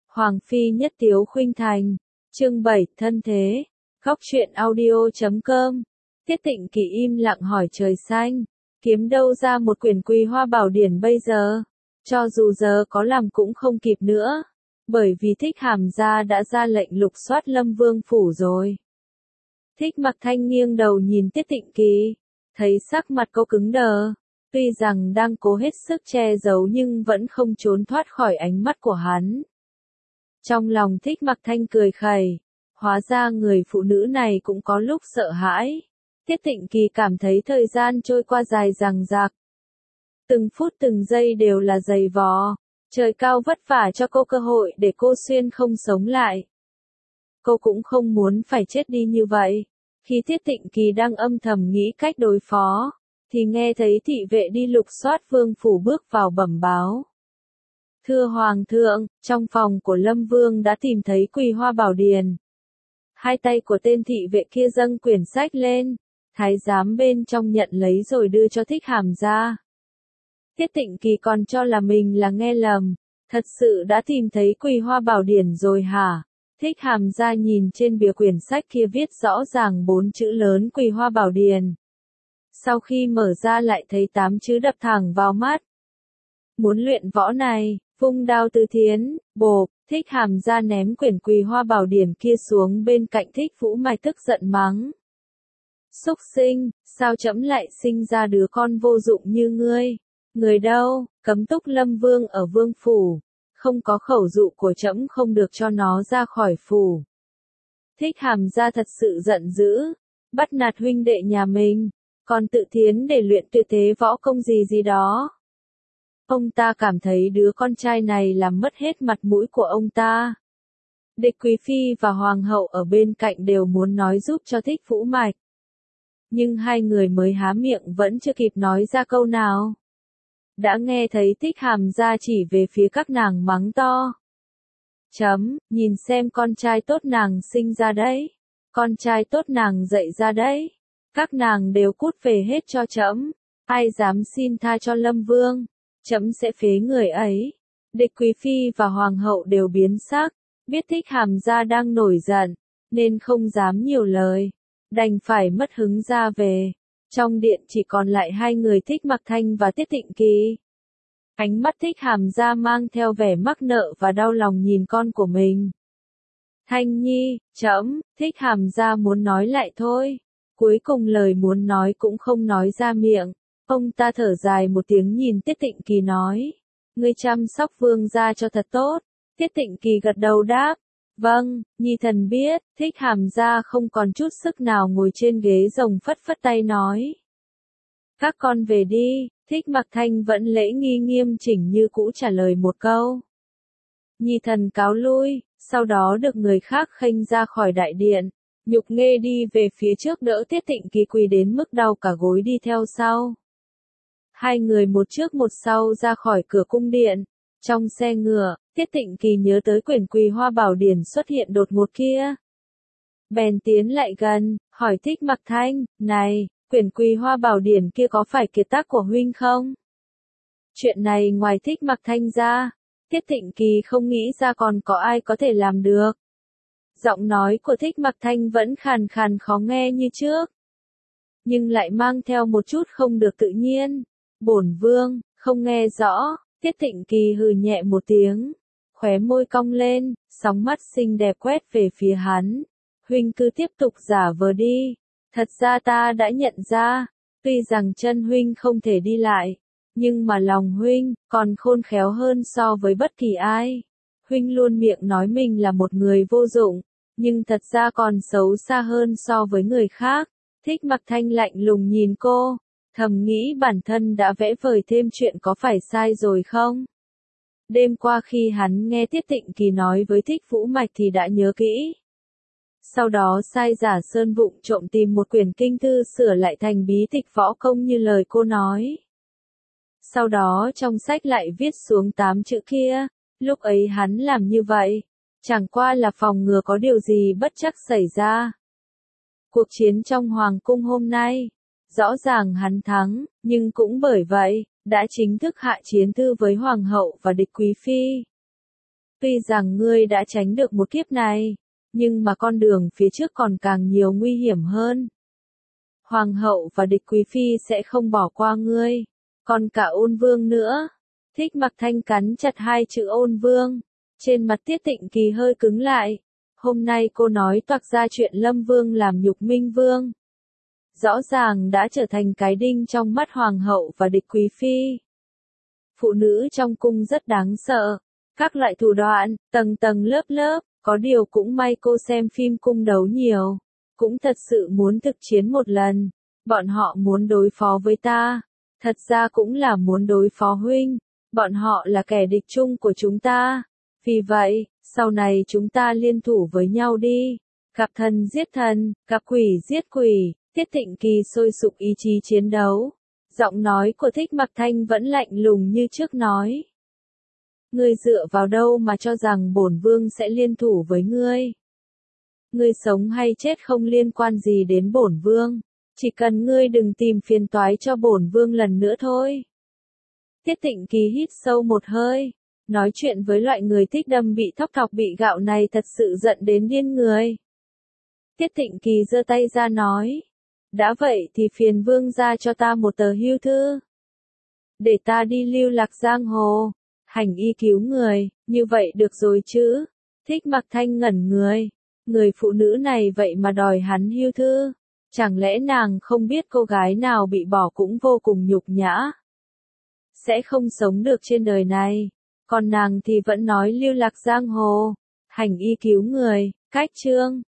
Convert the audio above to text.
Hoàng phi nhất tiếu khuynh thành. Chương 7, thân thế. Góc truyện audio.com. Tiết Tịnh Kỳ im lặng hỏi trời xanh, kiếm đâu ra một quyển Quý Hoa Bảo Điển bây giờ? Cho dù giờ có làm cũng không kịp nữa, bởi vì Thích Hàm gia đã ra lệnh lục soát Lâm Vương phủ rồi. Thích Mặc Thanh nghiêng đầu nhìn Tiết Tịnh Kỳ, thấy sắc mặt cô cứng đờ, tuy rằng đang cố hết sức che giấu nhưng vẫn không trốn thoát khỏi ánh mắt của hắn. Trong lòng Thích Mặc Thanh cười khẩy, hóa ra người phụ nữ này cũng có lúc sợ hãi. Tiết Tịnh Kỳ cảm thấy thời gian trôi qua dài dằng dặc. Từng phút từng giây đều là dày vò, trời cao vất vả cho cô cơ hội để cô xuyên không sống lại. Cô cũng không muốn phải chết đi như vậy. Khi Tiết Tịnh Kỳ đang âm thầm nghĩ cách đối phó, thì nghe thấy thị vệ đi lục soát vương phủ bước vào bẩm báo. Thưa Hoàng thượng, trong phòng của Lâm Vương đã tìm thấy Quý Hoa Bảo Điển. Hai tay của tên thị vệ kia dâng quyển sách lên, thái giám bên trong nhận lấy rồi đưa cho Thích Hàm gia. Tiết Tịnh Kỳ còn cho là mình là nghe lầm, thật sự đã tìm thấy Quý Hoa Bảo Điển rồi hả? Thích Hàm gia nhìn trên bìa quyển sách kia viết rõ ràng 4 chữ lớn Quý Hoa Bảo Điển. Sau khi mở ra lại thấy 8 chữ đập thẳng vào mắt. Muốn luyện võ này, vung đao tứ thiến, bộp, Thích Hàm gia ném quyển Quý Hoa Bảo Điển kia xuống bên cạnh Thích Vũ Mai tức giận mắng. Xúc sinh, sao trẫm lại sinh ra đứa con vô dụng như ngươi? Người đâu, cấm túc Lâm Vương ở vương phủ, không có khẩu dụ của trẫm không được cho nó ra khỏi phủ. Thích Hàm gia thật sự giận dữ, bắt nạt huynh đệ nhà mình, còn tự thiến để luyện tuyệt thế võ công gì đó. Ông ta cảm thấy đứa con trai này làm mất hết mặt mũi của ông ta. Địch Quý Phi và Hoàng hậu ở bên cạnh đều muốn nói giúp cho Thích Vũ Mạch. Nhưng hai người mới há miệng vẫn chưa kịp nói ra câu nào. Đã nghe thấy Thích Hàm gia chỉ về phía các nàng mắng to. Nhìn xem con trai tốt nàng sinh ra đấy. Con trai tốt nàng dạy ra đấy. Các nàng đều cút về hết cho trẫm. Ai dám xin tha cho Lâm Vương, trẫm sẽ phế người ấy. Địch Quý Phi và Hoàng hậu đều biến sắc, biết Thích Hàm gia đang nổi giận, nên không dám nhiều lời, đành phải mất hứng ra về. Trong điện chỉ còn lại hai người Thích Mặc Thanh và Tiết Tịnh Kỳ. Ánh mắt Thích Hàm gia mang theo vẻ mắc nợ và đau lòng nhìn con của mình. Thanh Nhi, trẫm, Thích Hàm gia muốn nói lại thôi. Cuối cùng lời muốn nói cũng không nói ra miệng. Ông ta thở dài một tiếng nhìn Tiết Tịnh Kỳ nói. Ngươi chăm sóc vương gia cho thật tốt. Tiết Tịnh Kỳ gật đầu đáp. Vâng, nhi thần biết. Thích Hàm gia không còn chút sức nào ngồi trên ghế rồng phất phất tay nói. Các con về đi. Thích Mặc Thanh vẫn lễ nghi nghiêm chỉnh như cũ trả lời một câu. Nhi thần cáo lui, sau đó được người khác khênh ra khỏi đại điện. Nhục Nghê đi về phía trước đỡ Tiết Tịnh Kỳ quỳ đến mức đau cả gối đi theo sau. Hai người một trước một sau ra khỏi cửa cung điện. Trong xe ngựa, Tiết Tịnh Kỳ nhớ tới quyển Quý Hoa Bảo Điển xuất hiện đột ngột kia. Bèn tiến lại gần, hỏi Thích Mặc Thanh, này, quyển Quý Hoa Bảo Điển kia có phải kiệt tác của huynh không? Chuyện này ngoài Thích Mặc Thanh ra, Tiết Tịnh Kỳ không nghĩ ra còn có ai có thể làm được. Giọng nói của Thích Mặc Thanh vẫn khàn khàn khó nghe như trước, nhưng lại mang theo một chút không được tự nhiên. Bổn vương, không nghe rõ. Tiết Tịnh Kỳ hừ nhẹ một tiếng, khóe môi cong lên, sóng mắt xinh đẹp quét về phía hắn. Huynh cứ tiếp tục giả vờ đi. Thật ra ta đã nhận ra, tuy rằng chân huynh không thể đi lại, nhưng mà lòng huynh còn khôn khéo hơn so với bất kỳ ai. Huynh luôn miệng nói mình là một người vô dụng, nhưng thật ra còn xấu xa hơn so với người khác. Thích Mặc Thanh lạnh lùng nhìn cô, thầm nghĩ bản thân đã vẽ vời thêm chuyện có phải sai rồi không? Đêm qua khi hắn nghe Tiết Tịnh Kỳ nói với Thích Vũ Mạch thì đã nhớ kỹ. Sau đó sai giả sơn vụng trộm tìm một quyển kinh thư sửa lại thành bí tịch võ công như lời cô nói. Sau đó trong sách lại viết xuống 8 chữ kia. Lúc ấy hắn làm như vậy, chẳng qua là phòng ngừa có điều gì bất trắc xảy ra. Cuộc chiến trong Hoàng cung hôm nay, rõ ràng hắn thắng, nhưng cũng bởi vậy, đã chính thức hạ chiến thư với Hoàng hậu và Địch Quý Phi. Tuy rằng ngươi đã tránh được một kiếp này, nhưng mà con đường phía trước còn càng nhiều nguy hiểm hơn. Hoàng hậu và địch quý phi sẽ không bỏ qua ngươi, còn cả Ôn Vương nữa. Thích Mặc Thanh cắn chặt hai chữ Ôn Vương, trên mặt Tiết Tịnh Kỳ hơi cứng lại. Hôm nay cô nói toạc ra chuyện Lâm Vương làm nhục Minh Vương. Rõ ràng đã trở thành cái đinh trong mắt Hoàng hậu và địch quý phi. Phụ nữ trong cung rất đáng sợ, các loại thủ đoạn, tầng tầng lớp lớp, có điều cũng may cô xem phim cung đấu nhiều, cũng thật sự muốn thực chiến một lần. Bọn họ muốn đối phó với ta, thật ra cũng là muốn đối phó huynh, bọn họ là kẻ địch chung của chúng ta. Vì vậy, sau này chúng ta liên thủ với nhau đi, gặp thần giết thần, gặp quỷ giết quỷ. Tiết Tịnh Kỳ sôi sục ý chí chiến đấu. Giọng nói của Thích Mặc Thanh vẫn lạnh lùng như trước nói. Ngươi dựa vào đâu mà cho rằng bổn vương sẽ liên thủ với ngươi? Ngươi sống hay chết không liên quan gì đến bổn vương, chỉ cần ngươi đừng tìm phiền toái cho bổn vương lần nữa thôi. Tiết Tịnh Kỳ hít sâu một hơi, nói chuyện với loại người thích đâm bị thóc thọc bị gạo này thật sự giận đến điên người. Tiết Tịnh Kỳ giơ tay ra nói. Đã vậy thì phiền vương ra cho ta một tờ hưu thư. Để ta đi lưu lạc giang hồ, hành y cứu người, như vậy được rồi chứ? Thích Mặc Thanh ngẩn người. Người phụ nữ này vậy mà đòi hắn hưu thư. Chẳng lẽ nàng không biết cô gái nào bị bỏ cũng vô cùng nhục nhã? Sẽ không sống được trên đời này. Còn nàng thì vẫn nói lưu lạc giang hồ, hành y cứu người, cách chương.